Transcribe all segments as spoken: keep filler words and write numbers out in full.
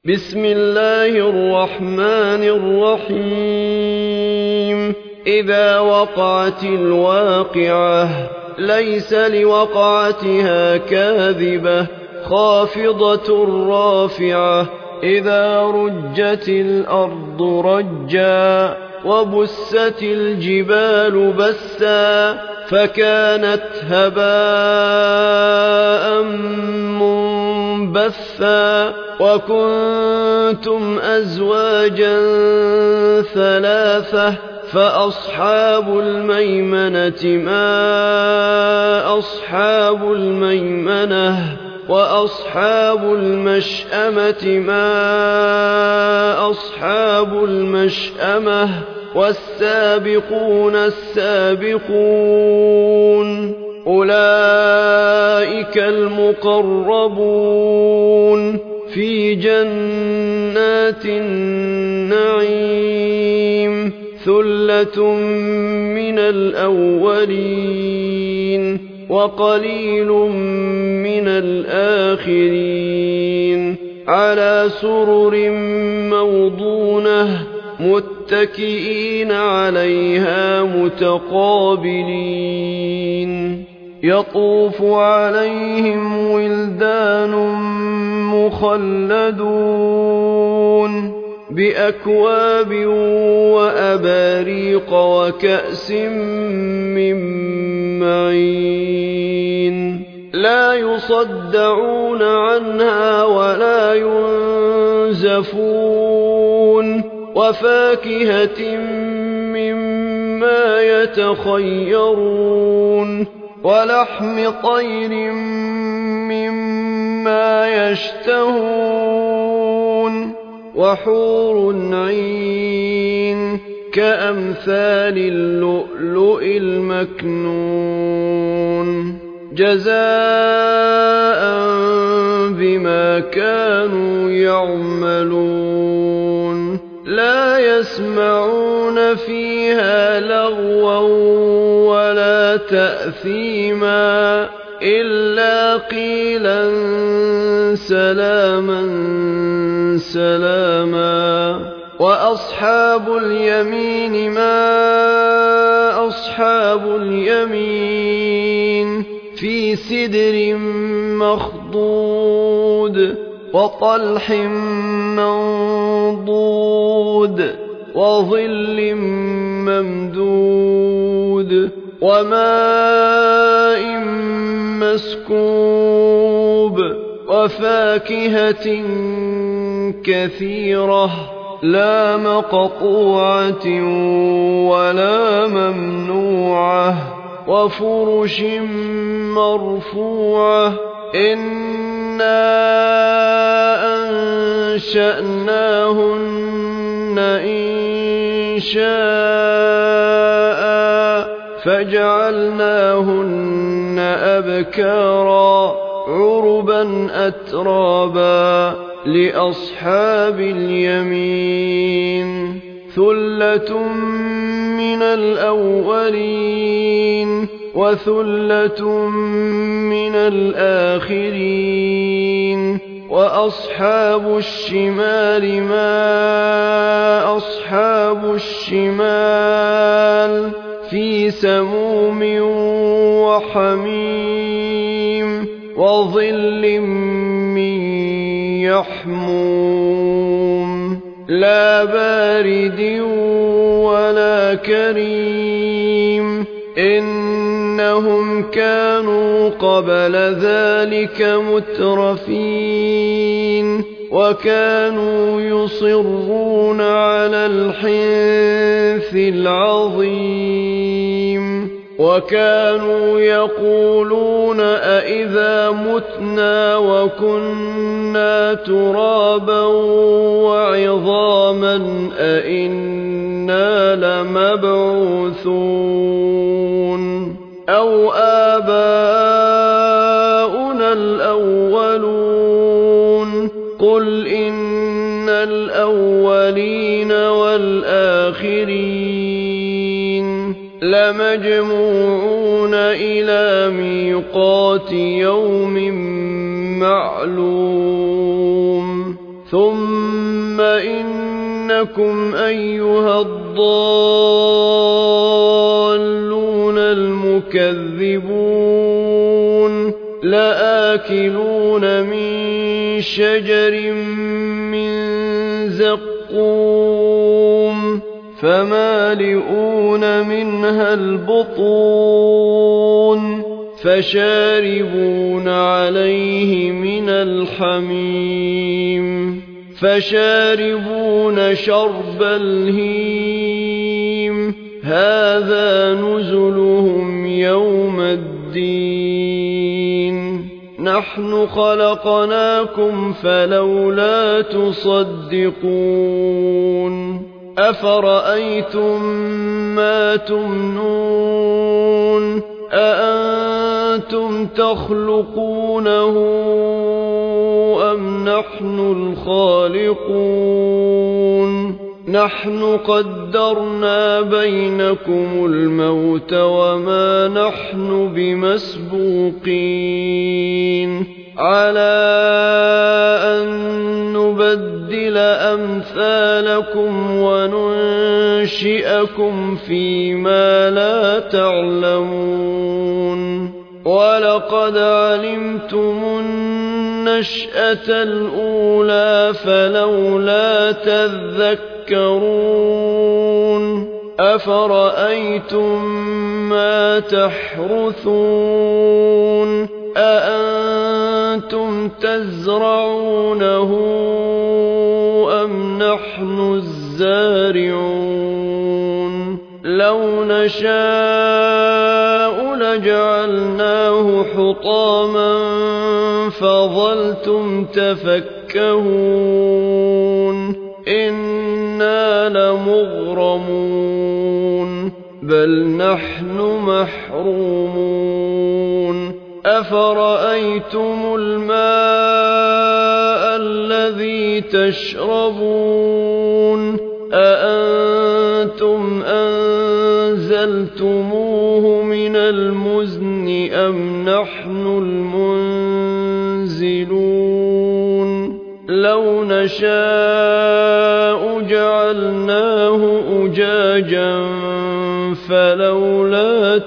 بسم الله الرحمن الرحيم إذا وقعت الواقعة ليس لوقعتها كاذبة خافضة رافعة إذا رجت الأرض رجا وبست الجبال بسا فكانت هباء منبثا وكنتم أزواجا ثلاثة فأصحاب الميمنة ما أصحاب الميمنة وأصحاب المشأمة ما أصحاب المشأمة والسابقون السابقون أولئك المقربون في جنات النعيم ثلة من الأولين وقليل من الآخرين على سرر موضونة متكئين عليها متقابلين يطوف عليهم ولدان مخلدون بأكواب وأباريق وكأس من معين لا يصدعون عنها ولا ينزفون وفاكهة مما يتخيرون ولحم طير مما يشتهون وحور عين كأمثال اللؤلؤ المكنون جزاء بما كانوا يعملون لا يسمعون فيها لغوا ولا تأثيما إلا قيلا سلاما سلاما وأصحاب اليمين ما أصحاب اليمين في سدر مخضود وطلح منضود وظل ممدود وماء مسكوب وفاكهة كثيرة لا مقطوعة ولا ممنوعة وفرش مرفوعة إنا أنشأناهن إن شاء فجعلناهن أبكارا عربا أترابا لأصحاب اليمين ثلة من الأولين وثلة من الآخرين وأصحاب الشمال ما أصحاب الشمال في سموم وحميم وظل من يحموم لا بارد ولا كريم إنهم كانوا قبل ذلك مترفين وكانوا يصرون على الحنث العظيم وكانوا يقولون أئذا متنا وكنا ترابا وعظاما أئنا لمبعوثون أو آباؤنا الأولون قل إن الأولين والآخرين لمجموعون إلى ميقات يوم معلوم ثم إنكم أيها الضالون المكذبون لآكلون من شجر من زقوم فمالئون منها البطون فشاربون عليه من الحميم فشاربون شرب الهيم هذا نزلهم يوم الدين نحن خلقناكم فلولا تصدقون أفرأيتم ما تمنون أأنتم تخلقونه أم نحن الخالقون نحن قدرنا بينكم الموت وما نحن بمسبوقين على أن نبدل أمثالكم وننشئكم فيما لا تعلمون ولقد علمتم النشأة الأولى فلولا تذكرون أفرأيتم ما تحرثون أأنتم تزرعونه أم نحن الزارعون لو نشاء لجعلناه حطاما فظلتم تفكهون إنا لمغرمون بل نحن محرومون أفرأيتم الماء الذي تشربون أأنتم أنزلتموه من المزن أم نحن المنزلون لو نشاء جعلناه أجاجا فلولا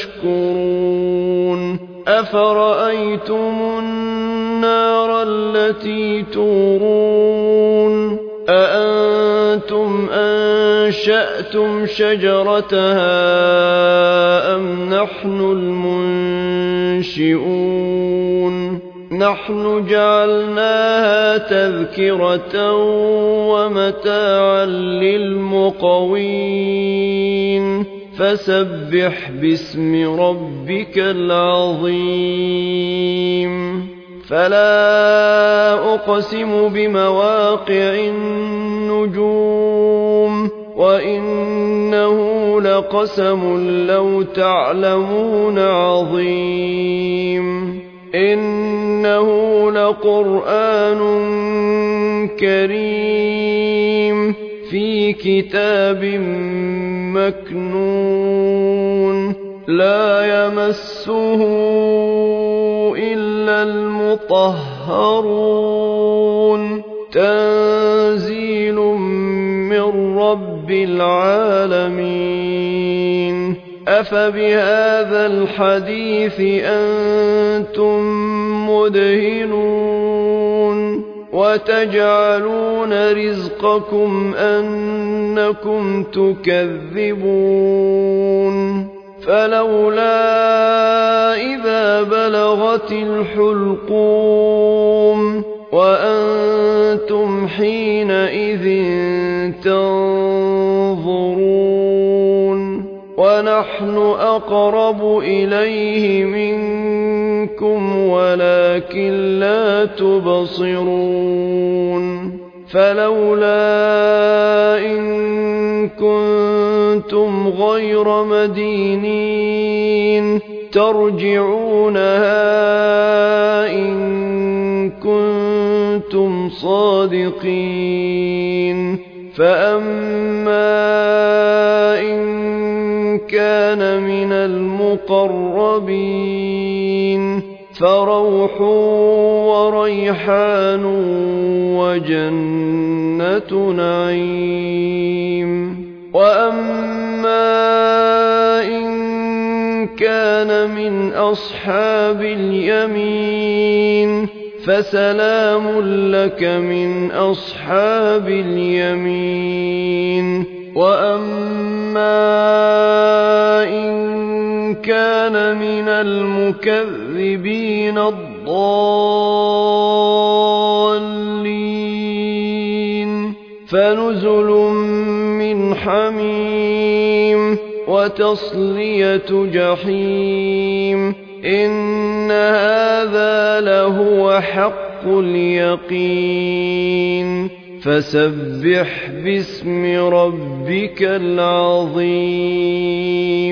تشكرون أفرأيتم النار التي تورون أأنتم أنشأتم شجرتها أم نحن المنشئون نحن جعلناها تذكرة ومتاعا للمقوين فسبح باسم ربك العظيم فلا أقسم بمواقع النجوم وإنه لقسم لو تعلمون عظيم إنه لقرآن كريم في كتاب مكنون لا يمسه إلا المطهرون تنزيل من رب العالمين أفبهذا الحديث أنتم مدهنون وتجعلون رزقكم أنكم تكذبون فلولا إذا بلغت الحلقوم وأنتم حينئذ تنظرون ونحن أقرب إليه منكم ولكن لا تبصرون فلولا إن كنتم غير مدينين ترجعونها إن كنتم صادقين فأما إن كان من المقربين فروح وريحان وجنة نعيم. وأما إن كان من أصحاب اليمين فسلام لك من أصحاب اليمين. وأما إن كان من المكذبين الضالين فنزل من حميم وتصلية جحيم. إن هذا لهو حق اليقين. فسبح باسم ربك العظيم.